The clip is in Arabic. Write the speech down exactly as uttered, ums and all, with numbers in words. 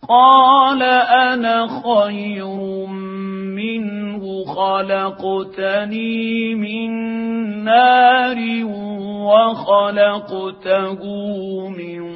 قال أنا خير منه خلقتني من نار وخلقته من